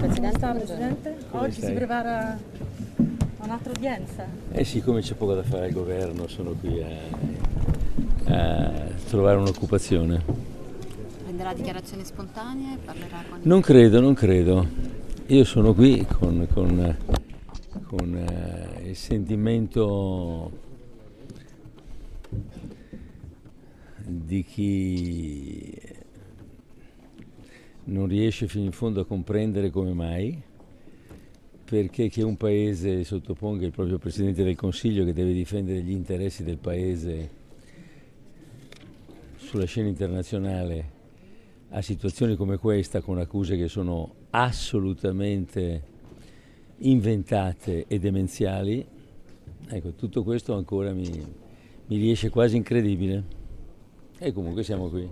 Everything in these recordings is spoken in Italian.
Presidente? Oggi si prepara a un'altra udienza. Sì, come c'è poco da fare al governo, sono qui a trovare un'occupazione. Prenderà dichiarazioni spontanee? Parlerà con... Non credo. Io sono qui con il sentimento di chi non riesce fino in fondo a comprendere come mai, perché che un paese sottoponga il proprio Presidente del Consiglio, che deve difendere gli interessi del paese sulla scena internazionale, a situazioni come questa, con accuse che sono assolutamente inventate e demenziali. Ecco, tutto questo ancora mi riesce quasi incredibile. E comunque siamo qui.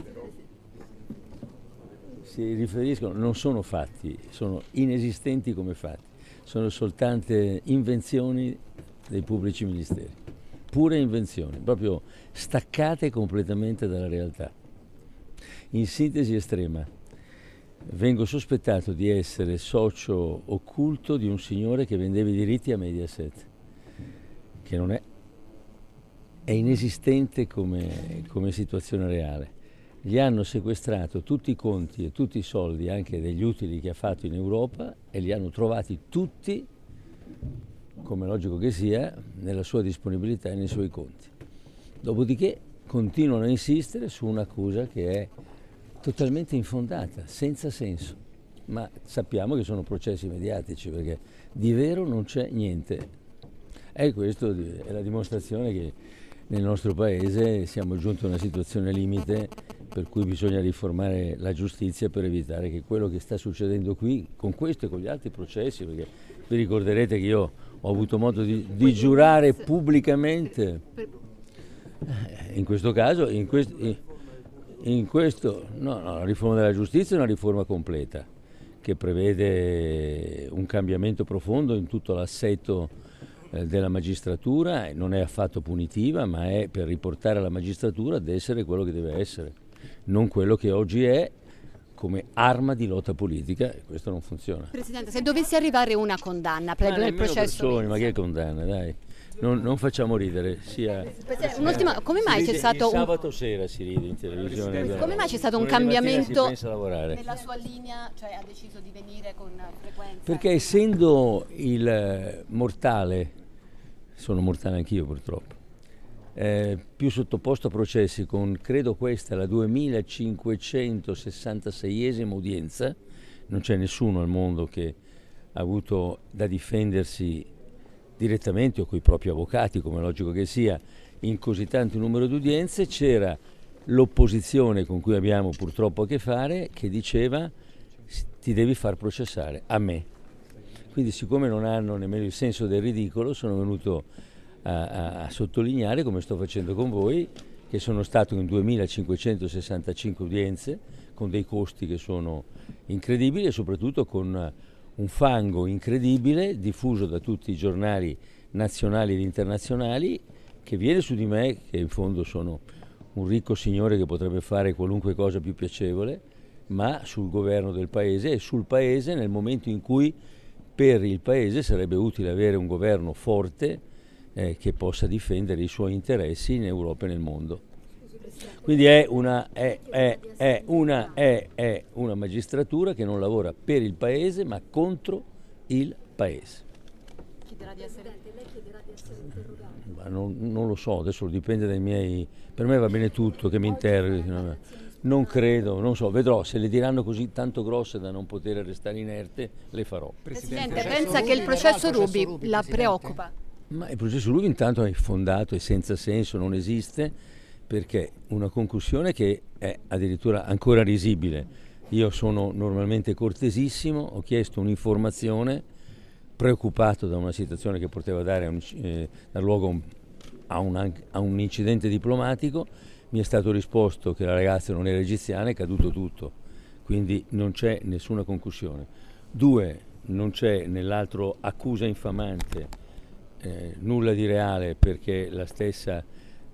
Si riferiscono, non sono fatti, sono inesistenti come fatti, sono soltanto invenzioni dei pubblici ministeri, pure invenzioni, proprio staccate completamente dalla realtà. In sintesi estrema, vengo sospettato di essere socio occulto di un signore che vendeva i diritti a Mediaset, che non è inesistente come situazione reale. Gli hanno sequestrato tutti i conti e tutti i soldi, anche degli utili che ha fatto in Europa, e li hanno trovati tutti, come logico che sia, nella sua disponibilità e nei suoi conti. Dopodiché continuano a insistere su un'accusa che è totalmente infondata, senza senso. Ma sappiamo che sono processi mediatici, perché di vero non c'è niente. E questo è la dimostrazione che nel nostro paese siamo giunti a una situazione limite per cui bisogna riformare la giustizia per evitare che quello che sta succedendo qui, con questo e con gli altri processi, perché vi ricorderete che io ho avuto modo di giurare pubblicamente, in questo caso, la riforma della giustizia è una riforma completa, che prevede un cambiamento profondo in tutto l'assetto della magistratura, e non è affatto punitiva, ma è per riportare la magistratura ad essere quello che deve essere, non quello che oggi è come arma di lotta politica, e questo non funziona. Presidente, se dovesse arrivare una condanna per il processo... Ma che condanna, dai, non facciamo ridere. Un'ultima, come mai c'è stato sabato sera si ride in televisione. Come mai c'è stato un cambiamento nella sua linea, cioè ha deciso di venire con frequenza? Perché essendo il mortale, sono mortale anch'io purtroppo, più sottoposto a processi con, credo questa, la 2566esima udienza, non c'è nessuno al mondo che ha avuto da difendersi direttamente o coi propri avvocati, come è logico che sia, in così tanto numero di udienze. C'era l'opposizione con cui abbiamo purtroppo a che fare, che diceva ti devi far processare, a me. Quindi, siccome non hanno nemmeno il senso del ridicolo, sono venuto a sottolineare, come sto facendo con voi, che sono stato in 2565 udienze, con dei costi che sono incredibili e soprattutto con un fango incredibile diffuso da tutti i giornali nazionali ed internazionali, che viene su di me, che in fondo sono un ricco signore che potrebbe fare qualunque cosa più piacevole, ma sul governo del paese e sul paese nel momento in cui per il paese sarebbe utile avere un governo forte che possa difendere i suoi interessi in Europa e nel mondo. Quindi è una magistratura che non lavora per il paese ma contro il paese. Chiederà di essere... Lei chiederà di essere interrogato? Ma non lo so, adesso dipende dai miei... Per me va bene tutto, che mi interroghi. Non credo, non so, vedrò, se le diranno così tanto grosse da non poter restare inerte, le farò. Presidente, pensa che il processo Ruby la preoccupa? Ma il processo Ruby intanto è fondato, è senza senso, non esiste, perché una concussione che è addirittura ancora risibile. Io sono normalmente cortesissimo, ho chiesto un'informazione, preoccupato da una situazione che poteva dar luogo a un incidente diplomatico. Mi è stato risposto che la ragazza non era egiziana, è caduto tutto, quindi non c'è nessuna concussione. 2, non c'è nell'altro accusa infamante nulla di reale, perché la stessa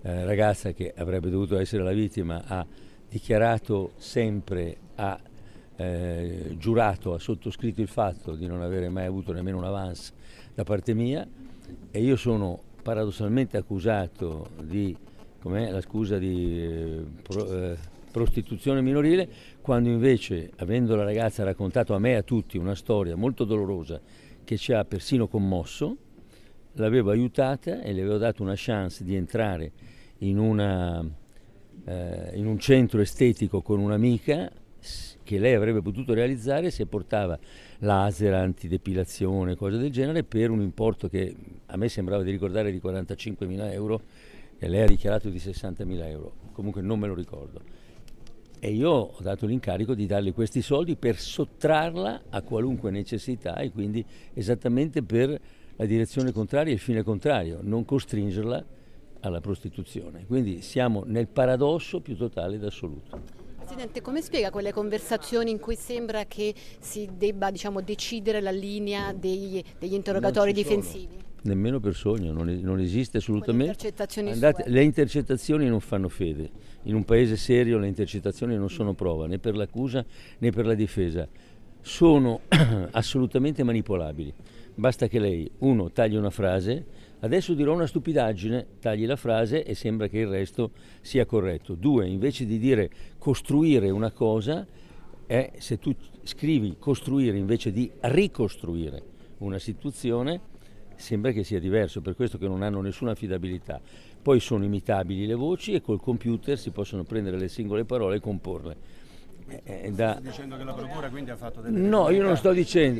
ragazza che avrebbe dovuto essere la vittima ha dichiarato sempre a giurato, ha sottoscritto il fatto di non avere mai avuto nemmeno un avance da parte mia, e io sono paradossalmente accusato di, com'è la scusa, di prostituzione minorile, quando invece, avendo la ragazza raccontato a me e a tutti una storia molto dolorosa che ci ha persino commosso, l'avevo aiutata e le avevo dato una chance di entrare in un centro estetico con un'amica che lei avrebbe potuto realizzare se portava laser, antidepilazione, cose del genere, per un importo che a me sembrava di ricordare di 45.000 euro e lei ha dichiarato di 60.000 euro, comunque non me lo ricordo. E io ho dato l'incarico di darle questi soldi per sottrarla a qualunque necessità, e quindi esattamente per la direzione contraria e il fine contrario, non costringerla alla prostituzione. Quindi siamo nel paradosso più totale ed assoluto. Presidente, come spiega quelle conversazioni in cui sembra che si debba, diciamo, decidere la linea degli interrogatori difensivi? Nemmeno per sogno, non esiste assolutamente. Le intercettazioni non fanno fede. In un paese serio le intercettazioni non sono prova né per l'accusa né per la difesa. Sono assolutamente manipolabili. Basta che lei, uno, tagli una frase, adesso dirò una stupidaggine, tagli la frase e sembra che il resto sia corretto. Due, invece di dire costruire una cosa, se tu scrivi costruire invece di ricostruire una situazione, sembra che sia diverso, per questo che non hanno nessuna affidabilità. Poi sono imitabili le voci e col computer si possono prendere le singole parole e comporle. Stai dicendo che la procura quindi ha fatto delle... No, io non sto dicendo,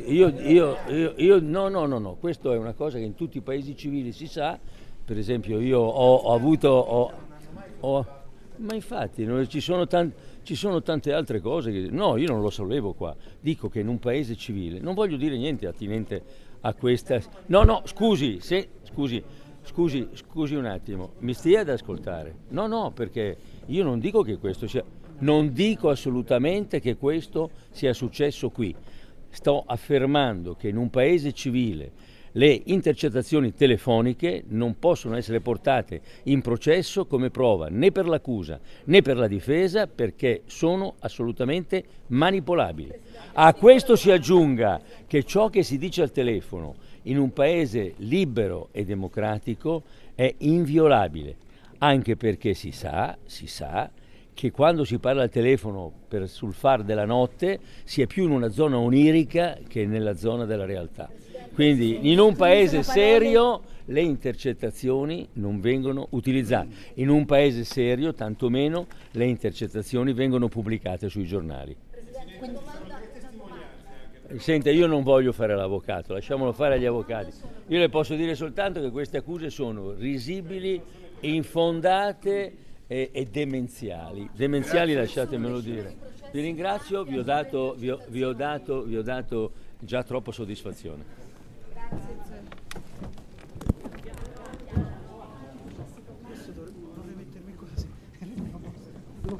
no, questo è una cosa che in tutti i paesi civili si sa. Per esempio io ho avuto, ma infatti ci sono tante altre cose che, no, io non lo sollevo qua, dico che in un paese civile, non voglio dire niente attinente a questa, scusi un attimo, mi stia ad ascoltare, no, perché io non dico che questo sia, non dico assolutamente che questo sia successo qui, sto affermando che in un paese civile le intercettazioni telefoniche non possono essere portate in processo come prova né per l'accusa né per la difesa, perché sono assolutamente manipolabili. A questo si aggiunga che ciò che si dice al telefono in un paese libero e democratico è inviolabile, anche perché si sa che quando si parla al telefono sul far della notte si è più in una zona onirica che nella zona della realtà. Quindi in un paese serio le intercettazioni non vengono utilizzate, in un paese serio tantomeno le intercettazioni vengono pubblicate sui giornali. Senta, io non voglio fare l'avvocato, lasciamolo fare agli avvocati. Io le posso dire soltanto che queste accuse sono risibili, infondate e demenziali. Demenziali, lasciatemelo dire. Vi ringrazio, vi ho dato già troppa soddisfazione.